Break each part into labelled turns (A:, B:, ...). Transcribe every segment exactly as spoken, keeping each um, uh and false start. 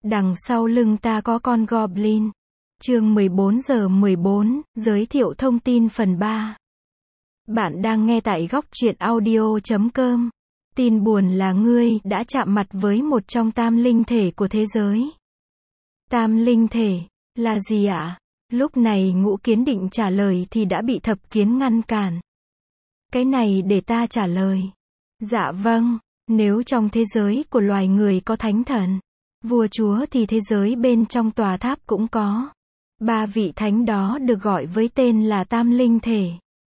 A: Đằng sau lưng ta có con Goblin. Chương mười bốn giờ mười bốn, giới thiệu thông tin phần ba. Bạn đang nghe tại góc truyện audio chấm com. Tin buồn là ngươi đã chạm mặt với một trong tam linh thể của thế giới. Tam linh thể, là gì ạ? Lúc này Ngũ Kiến định trả lời thì đã bị Thập Kiến ngăn cản. Cái này để ta trả lời. Dạ vâng, nếu trong thế giới của loài người có thánh thần, vua chúa thì thế giới bên trong tòa tháp cũng có. Ba vị thánh đó được gọi với tên là tam linh thể.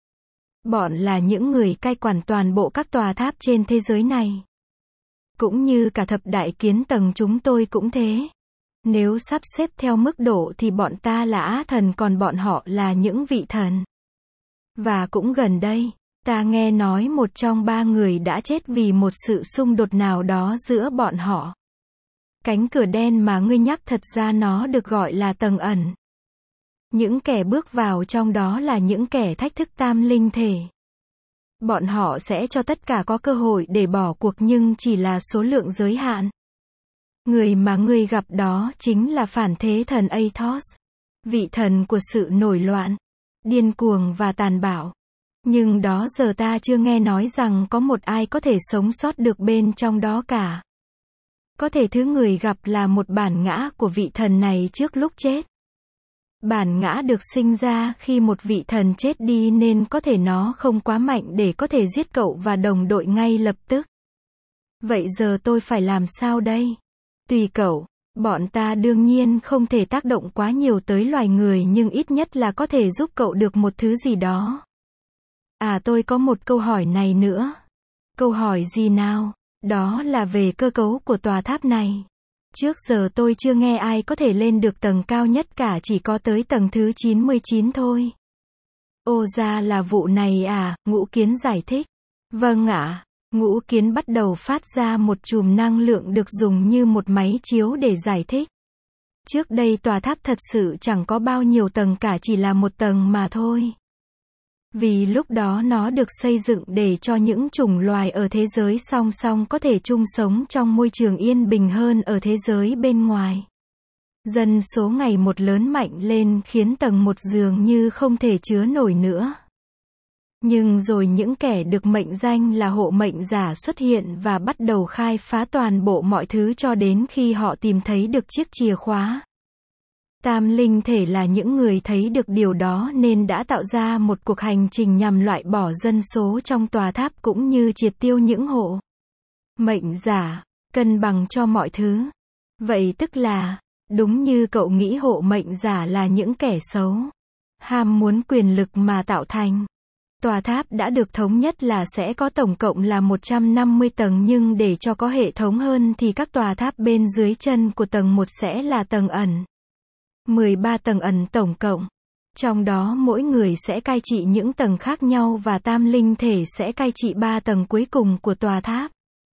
A: Bọn là những người cai quản toàn bộ các tòa tháp trên thế giới này. Cũng như cả thập đại kiến tầng chúng tôi cũng thế. Nếu sắp xếp theo mức độ thì bọn ta là á thần còn bọn họ là những vị thần. Và cũng gần đây, ta nghe nói một trong ba người đã chết vì một sự xung đột nào đó giữa bọn họ. Cánh cửa đen mà ngươi nhắc thật ra nó được gọi là tầng ẩn. Những kẻ bước vào trong đó là những kẻ thách thức tam linh thể. Bọn họ sẽ cho tất cả có cơ hội để bỏ cuộc nhưng chỉ là số lượng giới hạn. Người mà ngươi gặp đó chính là phản thế thần Athos. Vị thần của sự nổi loạn, điên cuồng và tàn bạo. Nhưng đó giờ ta chưa nghe nói rằng có một ai có thể sống sót được bên trong đó cả. Có thể thứ người gặp là một bản ngã của vị thần này trước lúc chết. Bản ngã được sinh ra khi một vị thần chết đi nên có thể nó không quá mạnh để có thể giết cậu và đồng đội ngay lập tức. Vậy giờ tôi phải làm sao đây? Tùy cậu, bọn ta đương nhiên không thể tác động quá nhiều tới loài người nhưng ít nhất là có thể giúp cậu được một thứ gì đó. À tôi có một câu hỏi này nữa. Câu hỏi gì nào? Đó là về cơ cấu của tòa tháp này. Trước giờ tôi chưa nghe ai có thể lên được tầng cao nhất cả, chỉ có tới tầng thứ chín mươi chín thôi. Ồ ra là vụ này à, Ngũ Kiến giải thích. Vâng ạ. Ngũ Kiến bắt đầu phát ra một chùm năng lượng được dùng như một máy chiếu để giải thích. Trước đây tòa tháp thật sự chẳng có bao nhiêu tầng cả, chỉ là một tầng mà thôi. Vì lúc đó nó được xây dựng để cho những chủng loài ở thế giới song song có thể chung sống trong môi trường yên bình hơn ở thế giới bên ngoài. Dân số ngày một lớn mạnh lên khiến tầng một dường như không thể chứa nổi nữa. Nhưng rồi những kẻ được mệnh danh là hộ mệnh giả xuất hiện và bắt đầu khai phá toàn bộ mọi thứ cho đến khi họ tìm thấy được chiếc chìa khóa. Tam linh thể là những người thấy được điều đó nên đã tạo ra một cuộc hành trình nhằm loại bỏ dân số trong tòa tháp cũng như triệt tiêu những hộ mệnh giả, cân bằng cho mọi thứ. Vậy tức là, đúng như cậu nghĩ hộ mệnh giả là những kẻ xấu, ham muốn quyền lực mà tạo thành. Tòa tháp đã được thống nhất là sẽ có tổng cộng là một trăm năm mươi tầng nhưng để cho có hệ thống hơn thì các tòa tháp bên dưới chân của tầng một sẽ là tầng ẩn. mười ba tầng ẩn tổng cộng. Trong đó mỗi người sẽ cai trị những tầng khác nhau và tam linh thể sẽ cai trị ba tầng cuối cùng của tòa tháp.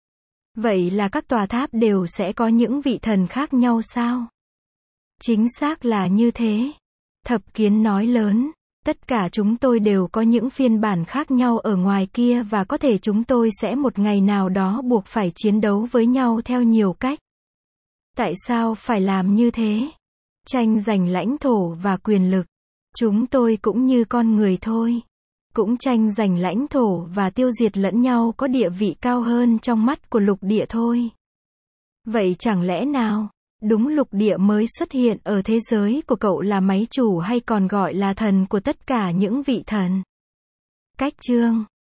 A: Vậy là các tòa tháp đều sẽ có những vị thần khác nhau sao? Chính xác là như thế. Thập Kiến nói lớn. Tất cả chúng tôi đều có những phiên bản khác nhau ở ngoài kia và có thể chúng tôi sẽ một ngày nào đó buộc phải chiến đấu với nhau theo nhiều cách. Tại sao phải làm như thế? Tranh giành lãnh thổ và quyền lực. Chúng tôi cũng như con người thôi. Cũng tranh giành lãnh thổ và tiêu diệt lẫn nhau có địa vị cao hơn trong mắt của lục địa thôi. Vậy chẳng lẽ nào, đúng lục địa mới xuất hiện ở thế giới của cậu là máy chủ hay còn gọi là thần của tất cả những vị thần? Cách chương